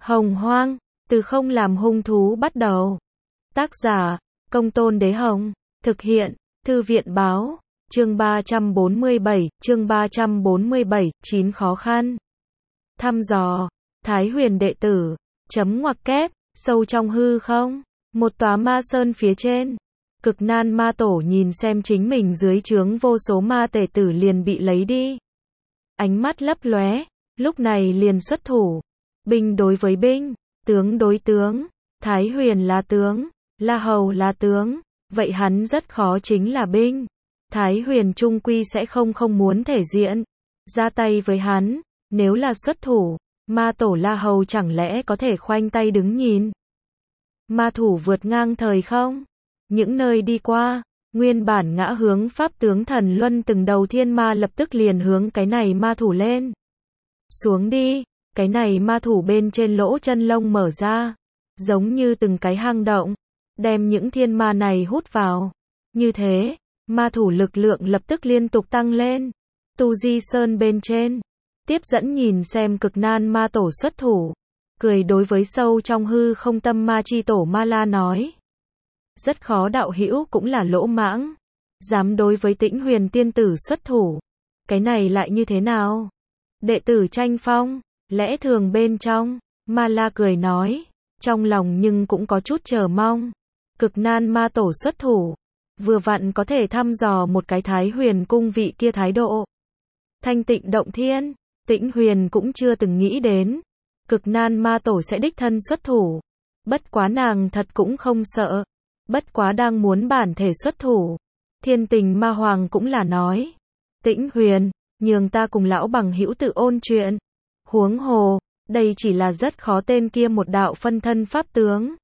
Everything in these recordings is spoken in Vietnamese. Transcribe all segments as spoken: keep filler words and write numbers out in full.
Hồng Hoang, từ không làm hung thú bắt đầu. Tác giả, Công Tôn Đế Hồng. Thực hiện, Thư viện báo. Chương ba trăm bốn mươi bảy, chương ba trăm bốn mươi bảy, chín khó khăn. Thăm dò, Thái Huyền đệ tử, chấm ngoặc kép, sâu trong hư không, một tòa ma sơn phía trên. Cực Nan ma tổ nhìn xem chính mình dưới trướng vô số ma tể tử liền bị lấy đi. Ánh mắt lấp lóe, lúc này liền xuất thủ. Binh đối với binh, tướng đối tướng, Thái Huyền là tướng, La Hầu là tướng, vậy hắn rất khó chính là binh. Thái Huyền trung quy sẽ không không muốn thể diện, ra tay với hắn, nếu là xuất thủ, ma tổ La Hầu chẳng lẽ có thể khoanh tay đứng nhìn. Ma thủ vượt ngang thời không, những nơi đi qua, nguyên bản ngã hướng pháp tướng thần luân từng đầu thiên ma lập tức liền hướng cái này ma thủ lên. Xuống đi, cái này ma thủ bên trên lỗ chân lông mở ra, giống như từng cái hang động, đem những thiên ma này hút vào. Như thế, ma thủ lực lượng lập tức liên tục tăng lên. Tu Di Sơn bên trên, tiếp dẫn nhìn xem Cực Nan ma tổ xuất thủ, cười đối với sâu trong hư không tâm ma chi tổ Ma La nói. Rất khó đạo hữu cũng là lỗ mãng, dám đối với Tĩnh Huyền tiên tử xuất thủ. Cái này lại như thế nào? Đệ tử tranh phong, lẽ thường bên trong, Ma La cười nói, trong lòng nhưng cũng có chút chờ mong. Cực Nan ma tổ xuất thủ, vừa vặn có thể thăm dò một cái Thái Huyền cung vị kia thái độ. Thanh tịnh động thiên, Tĩnh Huyền cũng chưa từng nghĩ đến, Cực Nan ma tổ sẽ đích thân xuất thủ. Bất quá nàng thật cũng không sợ, bất quá đang muốn bản thể xuất thủ. Thiên Tình ma hoàng cũng là nói, Tĩnh Huyền, nhường ta cùng lão bằng hữu tự ôn chuyện. Huống hồ, đây chỉ là rất khó tên kia một đạo phân thân pháp tướng.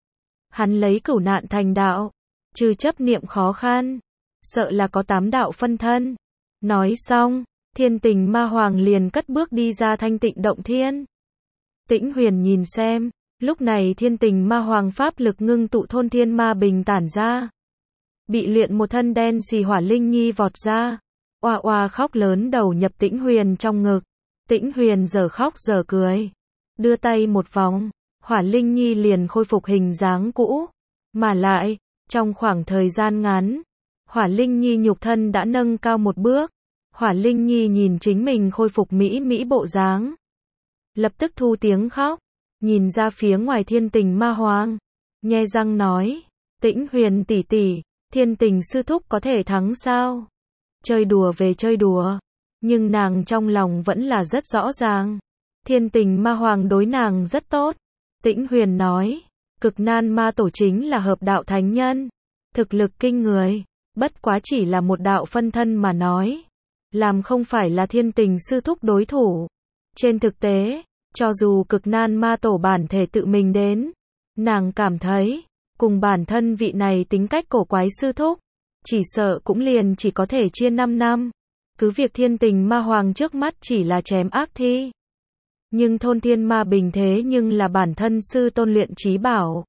Hắn lấy cửu nạn thành đạo, trừ chấp niệm khó khăn, sợ là có tám đạo phân thân. Nói xong, Thiên Tình ma hoàng liền cất bước đi ra thanh tịnh động thiên. Tĩnh Huyền nhìn xem, lúc này Thiên Tình ma hoàng pháp lực ngưng tụ thôn thiên ma bình tản ra. Bị luyện một thân đen xì hỏa linh nhi vọt ra, oa oa khóc lớn đầu nhập Tĩnh Huyền trong ngực. Tĩnh Huyền giờ khóc giờ cười, đưa tay một vòng, hỏa linh nhi liền khôi phục hình dáng cũ. Mà lại, trong khoảng thời gian ngắn, hỏa linh nhi nhục thân đã nâng cao một bước. Hỏa linh nhi nhìn chính mình khôi phục mỹ mỹ bộ dáng, lập tức thu tiếng khóc, nhìn ra phía ngoài Thiên Tình ma hoàng, nhe răng nói, Tĩnh Huyền tỷ tỷ, Thiên Tình sư thúc có thể thắng sao? Chơi đùa về chơi đùa, nhưng nàng trong lòng vẫn là rất rõ ràng, Thiên Tình ma hoàng đối nàng rất tốt. Tĩnh Huyền nói, Cực Nan ma tổ chính là hợp đạo thánh nhân, thực lực kinh người, bất quá chỉ là một đạo phân thân mà nói, làm không phải là Thiên Tình sư thúc đối thủ. Trên thực tế, cho dù Cực Nan ma tổ bản thể tự mình đến, nàng cảm thấy, cùng bản thân vị này tính cách cổ quái sư thúc, chỉ sợ cũng liền chỉ có thể chia năm năm. Cứ việc Thiên Tình ma hoàng trước mắt chỉ là chém ác thi, nhưng thôn thiên ma bình thế nhưng là bản thân sư tôn luyện trí bảo.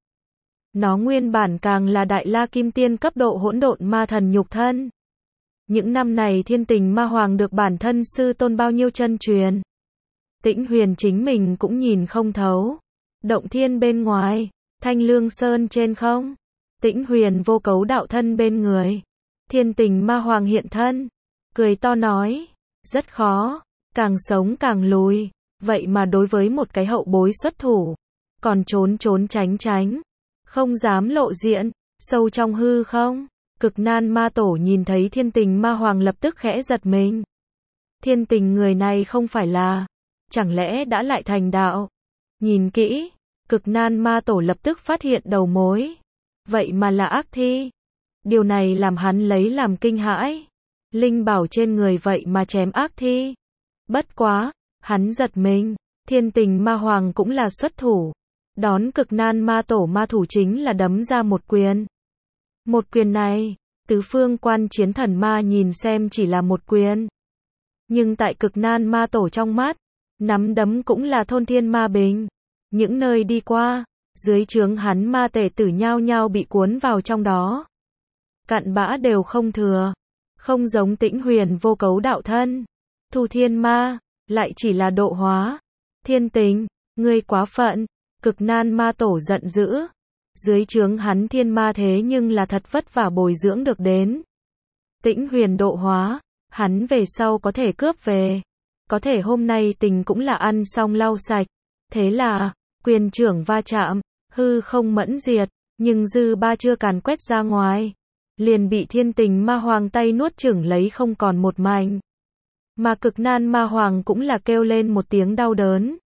Nó nguyên bản càng là đại la kim tiên cấp độ hỗn độn ma thần nhục thân. Những năm này Thiên Tình ma hoàng được bản thân sư tôn bao nhiêu chân truyền. Tĩnh Huyền chính mình cũng nhìn không thấu. Động thiên bên ngoài, Thanh Lương Sơn trên không, Tĩnh Huyền vô cấu đạo thân bên người. Thiên Tình ma hoàng hiện thân, cười to nói, rất khó, càng sống càng lùi, vậy mà đối với một cái hậu bối xuất thủ, còn trốn trốn tránh tránh, không dám lộ diện. Sâu trong hư không, Cực Nan ma tổ nhìn thấy Thiên Tình ma hoàng lập tức khẽ giật mình. Thiên Tình người này không phải là, chẳng lẽ đã lại thành đạo? Nhìn kỹ, Cực Nan ma tổ lập tức phát hiện đầu mối, vậy mà là ác thi. Điều này làm hắn lấy làm kinh hãi, linh bảo trên người vậy mà chém ác thi. Bất quá, hắn giật mình, Thiên Tình ma hoàng cũng là xuất thủ, đón Cực Nan ma tổ ma thủ chính là đấm ra một quyền. Một quyền này, tứ phương quan chiến thần ma nhìn xem chỉ là một quyền, nhưng tại Cực Nan ma tổ trong mắt, nắm đấm cũng là thôn thiên ma bình. Những nơi đi qua, dưới trướng hắn ma tể tử nhao nhao bị cuốn vào trong đó, cặn bã đều không thừa. Không giống Tĩnh Huyền vô cấu đạo thân, Thu Thiên ma lại chỉ là độ hóa. Thiên Tình, Ngươi quá phận, Cực Nan Ma Tổ giận dữ. Dưới trướng hắn thiên ma thế nhưng là thật vất vả bồi dưỡng được đến. Tĩnh huyền độ hóa, hắn về sau có thể cướp về. Có thể hôm nay tình cũng là ăn xong lau sạch. Thế là, quyền trưởng va chạm, hư không mẫn diệt, nhưng dư ba chưa càn quét ra ngoài. Liền bị thiên tình ma hoàng tay nuốt chửng lấy không còn một mảnh. Mà Cực Nan ma hoàng cũng là kêu lên một tiếng đau đớn.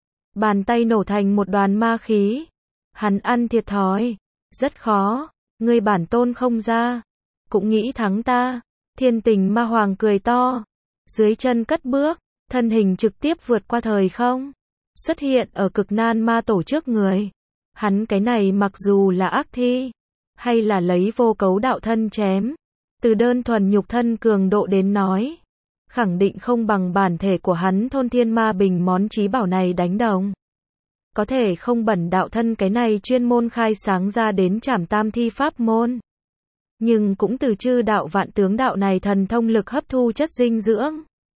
Bàn tay nổ thành một đoàn ma khí. Hắn ăn thiệt thòi. Rất khó. Ngươi bản tôn không ra. Cũng nghĩ thắng ta. Thiên tình ma hoàng cười to. Dưới chân cất bước. Thân hình trực tiếp vượt qua thời không. Xuất hiện ở Cực Nan ma tổ trước người. Hắn cái này mặc dù là ác thi. Hay là lấy vô cấu đạo thân chém. Từ đơn thuần nhục thân cường độ đến nói. Khẳng định không bằng bản thể của hắn thôn thiên ma bình món chí bảo này đánh đồng. Có thể không bẩn đạo thân cái này chuyên môn khai sáng ra đến trảm tam thi pháp môn. Nhưng cũng từ chư đạo vạn tướng đạo này thần thông lực hấp thu chất dinh dưỡng.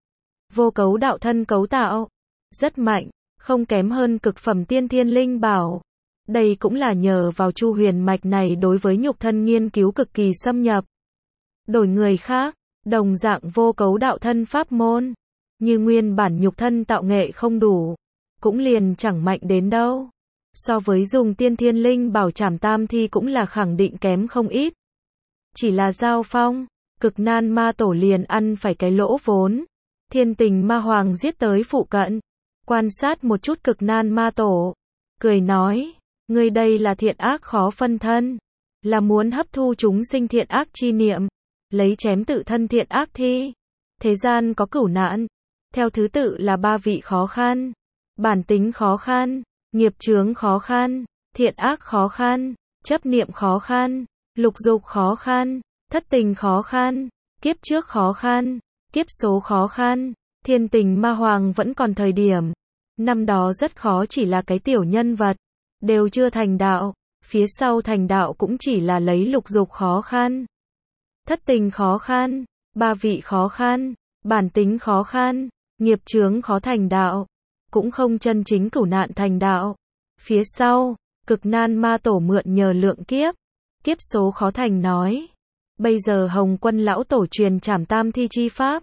Vô cấu đạo thân cấu tạo. Rất mạnh, không kém hơn cực phẩm tiên thiên linh bảo. Đây cũng là nhờ vào chu huyền mạch này đối với nhục thân nghiên cứu cực kỳ xâm nhập. Đổi người khác, đồng dạng vô cấu đạo thân pháp môn. Như nguyên bản nhục thân tạo nghệ không đủ. Cũng liền chẳng mạnh đến đâu. So với dùng tiên thiên linh bảo trảm tam thi cũng là khẳng định kém không ít. Chỉ là giao phong, Cực Nan ma tổ liền ăn phải cái lỗ vốn. Thiên tình ma hoàng giết tới phụ cận. Quan sát một chút Cực Nan ma tổ. Cười nói, ngươi đây là thiện ác khó phân thân. Là muốn hấp thu chúng sinh thiện ác chi niệm. Lấy chém tự thân thiện ác thi. Thế gian có cửu nạn. Theo thứ tự là ba vị khó khăn. Bản tính khó khăn, nghiệp chướng khó khăn, thiện ác khó khăn, chấp niệm khó khăn, lục dục khó khăn, thất tình khó khăn, kiếp trước khó khăn, kiếp số khó khăn. Thiên tình ma hoàng vẫn còn thời điểm. Năm đó rất khó chỉ là cái tiểu nhân vật. Đều chưa thành đạo. Phía sau thành đạo cũng chỉ là lấy lục dục khó khăn. Thất tình khó khăn, ba vị khó khăn, bản tính khó khăn, nghiệp chướng khó thành đạo. Cũng không chân chính cửu nạn thành đạo. Phía sau, Cực Nan ma tổ mượn nhờ lượng kiếp. Kiếp số khó thành nói. Bây giờ Hồng Quân lão tổ truyền trảm tam thi chi pháp.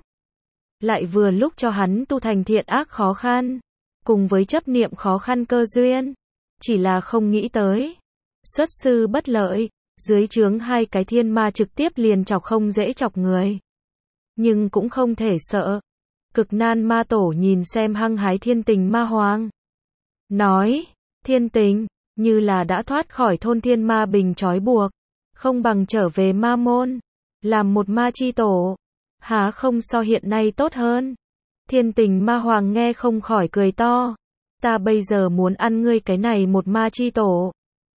Lại vừa lúc cho hắn tu thành thiện ác khó khăn. Cùng với chấp niệm khó khăn cơ duyên. Chỉ là không nghĩ tới. Xuất sư bất lợi. Dưới trướng hai cái thiên ma trực tiếp liền chọc không dễ chọc người. Nhưng cũng không thể sợ. Cực Nan ma tổ nhìn xem hăng hái thiên tình ma hoàng. Nói, thiên tình, như là đã thoát khỏi thôn thiên ma bình trói buộc. Không bằng trở về ma môn. Làm một ma chi tổ. Há không so hiện nay tốt hơn. Thiên tình ma hoàng nghe không khỏi cười to. Ta bây giờ muốn ăn ngươi cái này một ma chi tổ.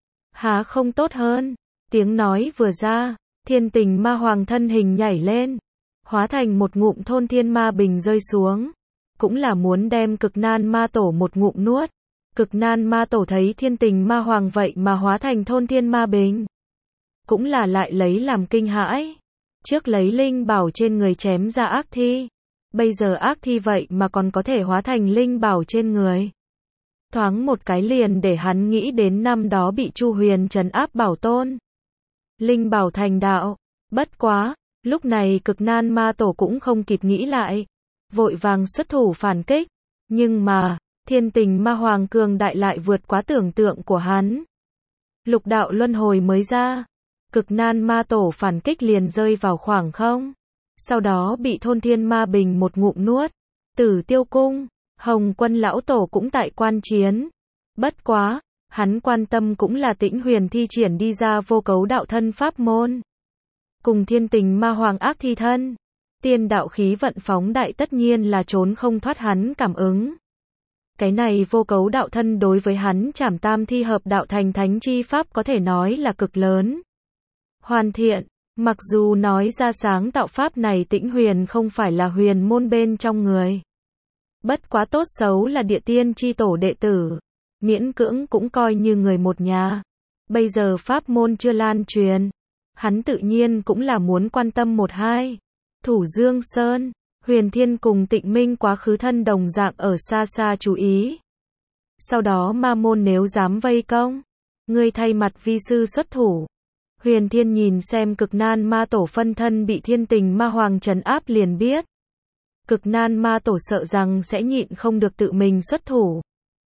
Há không tốt hơn. Tiếng nói vừa ra. Thiên tình ma hoàng thân hình nhảy lên. Hóa thành một ngụm thôn thiên ma bình rơi xuống. Cũng là muốn đem Cực Nan ma tổ một ngụm nuốt. Cực Nan ma tổ thấy thiên tình ma hoàng vậy mà hóa thành thôn thiên ma bình. Cũng là lại lấy làm kinh hãi. Trước lấy linh bảo trên người chém ra ác thi. Bây giờ ác thi vậy mà còn có thể hóa thành linh bảo trên người. Thoáng một cái liền để hắn nghĩ đến năm đó bị Chu Huyền trấn áp bảo tôn. Linh bảo thành đạo. Bất quá. Lúc này Cực Nan ma tổ cũng không kịp nghĩ lại. Vội vàng xuất thủ phản kích. Nhưng mà, thiên tình ma hoàng cường đại lại vượt quá tưởng tượng của hắn. Lục đạo luân hồi mới ra. Cực Nan ma tổ phản kích liền rơi vào khoảng không. Sau đó bị thôn thiên ma bình một ngụm nuốt. Tử Tiêu Cung, Hồng Quân lão tổ cũng tại quan chiến. Bất quá, hắn quan tâm cũng là Tĩnh Huyền thi triển đi ra vô cấu đạo thân pháp môn. Cùng thiên tình ma hoàng ác thi thân. Tiên đạo khí vận phóng đại tất nhiên là trốn không thoát hắn cảm ứng. Cái này vô cấu đạo thân đối với hắn trảm tam thi hợp đạo thành thánh chi pháp có thể nói là cực lớn. Hoàn thiện, mặc dù nói ra sáng tạo pháp này Tĩnh Huyền không phải là huyền môn bên trong người. Bất quá tốt xấu là địa tiên chi tổ đệ tử. Miễn cưỡng cũng coi như người một nhà. Bây giờ pháp môn chưa lan truyền. Hắn tự nhiên cũng là muốn quan tâm một hai. Thủ Dương Sơn, Huyền Thiên cùng Tịnh Minh quá khứ thân đồng dạng ở xa xa chú ý. Sau đó ma môn nếu dám vây công, ngươi thay mặt vi sư xuất thủ. Huyền Thiên nhìn xem cực nan ma tổ phân thân bị thiên tình ma hoàng trấn áp liền biết. Cực nan ma tổ sợ rằng sẽ nhịn không được tự mình xuất thủ.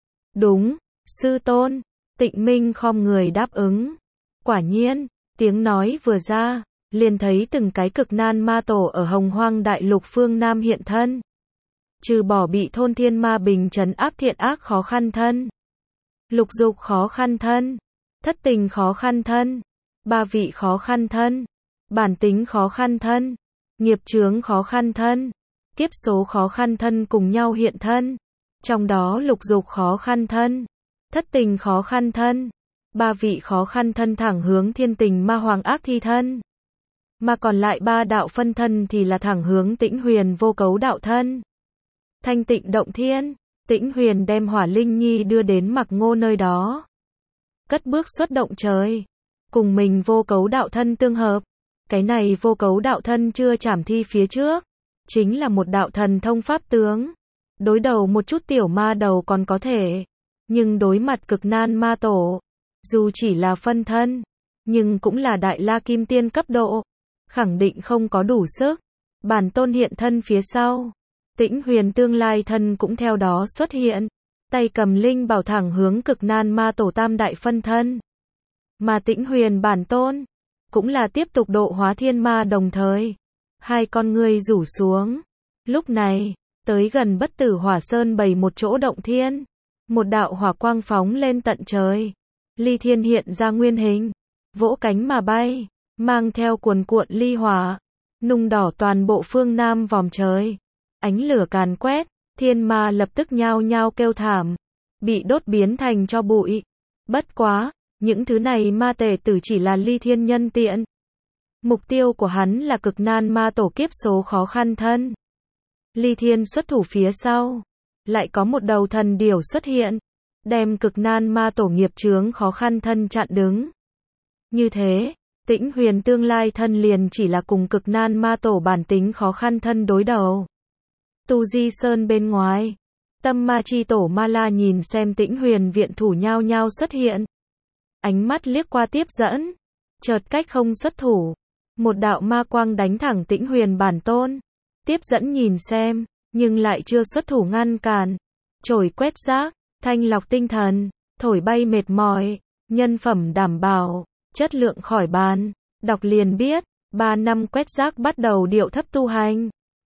Đúng, sư tôn, Tịnh Minh khom người đáp ứng. Quả nhiên, tiếng nói vừa ra, liền thấy từng cái cực nan ma tổ ở Hồng Hoang Đại Lục phương Nam hiện thân. Trừ bỏ bị thôn thiên ma bình trấn áp thiện ác khó khăn thân, lục dục khó khăn thân, thất tình khó khăn thân, ba vị khó khăn thân, bản tính khó khăn thân, nghiệp chướng khó khăn thân, kiếp số khó khăn thân cùng nhau hiện thân. Trong đó lục dục khó khăn thân, thất tình khó khăn thân, ba vị khó khăn thân thẳng hướng thiên tình ma hoàng ác thi thân. Mà còn lại ba đạo phân thân thì là thẳng hướng Tĩnh Huyền vô cấu đạo thân. Thanh Tịnh động thiên, Tĩnh Huyền đem Hỏa Linh Nhi đưa đến Mặc Ngô nơi đó. Cất bước xuất động trời, cùng mình vô cấu đạo thân tương hợp. Cái này vô cấu đạo thân chưa trảm thi phía trước, chính là một đạo thần thông pháp tướng. Đối đầu một chút tiểu ma đầu còn có thể, nhưng đối mặt cực nan ma tổ, dù chỉ là phân thân, nhưng cũng là đại la kim tiên cấp độ, khẳng định không có đủ sức. Bản tôn hiện thân phía sau, Tĩnh Huyền tương lai thân cũng theo đó xuất hiện, tay cầm linh bảo thẳng hướng cực nan ma tổ tam đại phân thân. Mà Tĩnh Huyền bản tôn, cũng là tiếp tục độ hóa thiên ma đồng thời. Hai con ngươi rủ xuống. Lúc này, tới gần Bất Tử Hỏa Sơn bày một chỗ động thiên. Một đạo hỏa quang phóng lên tận trời. Ly Thiên hiện ra nguyên hình, vỗ cánh mà bay, mang theo cuồn cuộn ly hỏa, nung đỏ toàn bộ phương Nam vòm trời. Ánh lửa càn quét, thiên ma lập tức nhao nhao kêu thảm, bị đốt biến thành tro bụi. Bất quá, những thứ này ma tể tử chỉ là Ly Thiên nhân tiện. Mục tiêu của hắn là cực nan ma tổ kiếp số khó khăn thân. Ly Thiên xuất thủ phía sau, lại có một đầu thần điểu xuất hiện, đem cực nan ma tổ nghiệp chướng khó khăn thân chặn đứng. Như thế, Tĩnh Huyền tương lai thân liền chỉ là cùng cực nan ma tổ bản tính khó khăn thân đối đầu. Tu Di Sơn bên ngoài, Tâm Ma Chi Tổ Ma La nhìn xem Tĩnh Huyền viện thủ nhao nhao xuất hiện. Ánh mắt liếc qua tiếp dẫn, chợt cách không xuất thủ. Một đạo ma quang đánh thẳng Tĩnh Huyền bản tôn. Tiếp dẫn nhìn xem, nhưng lại chưa xuất thủ ngăn cản. Chổi quét rác, thanh lọc tinh thần, thổi bay mệt mỏi, nhân phẩm đảm bảo, chất lượng khỏi bàn. Đọc liền biết, ba năm quét rác bắt đầu điệu thấp tu hành.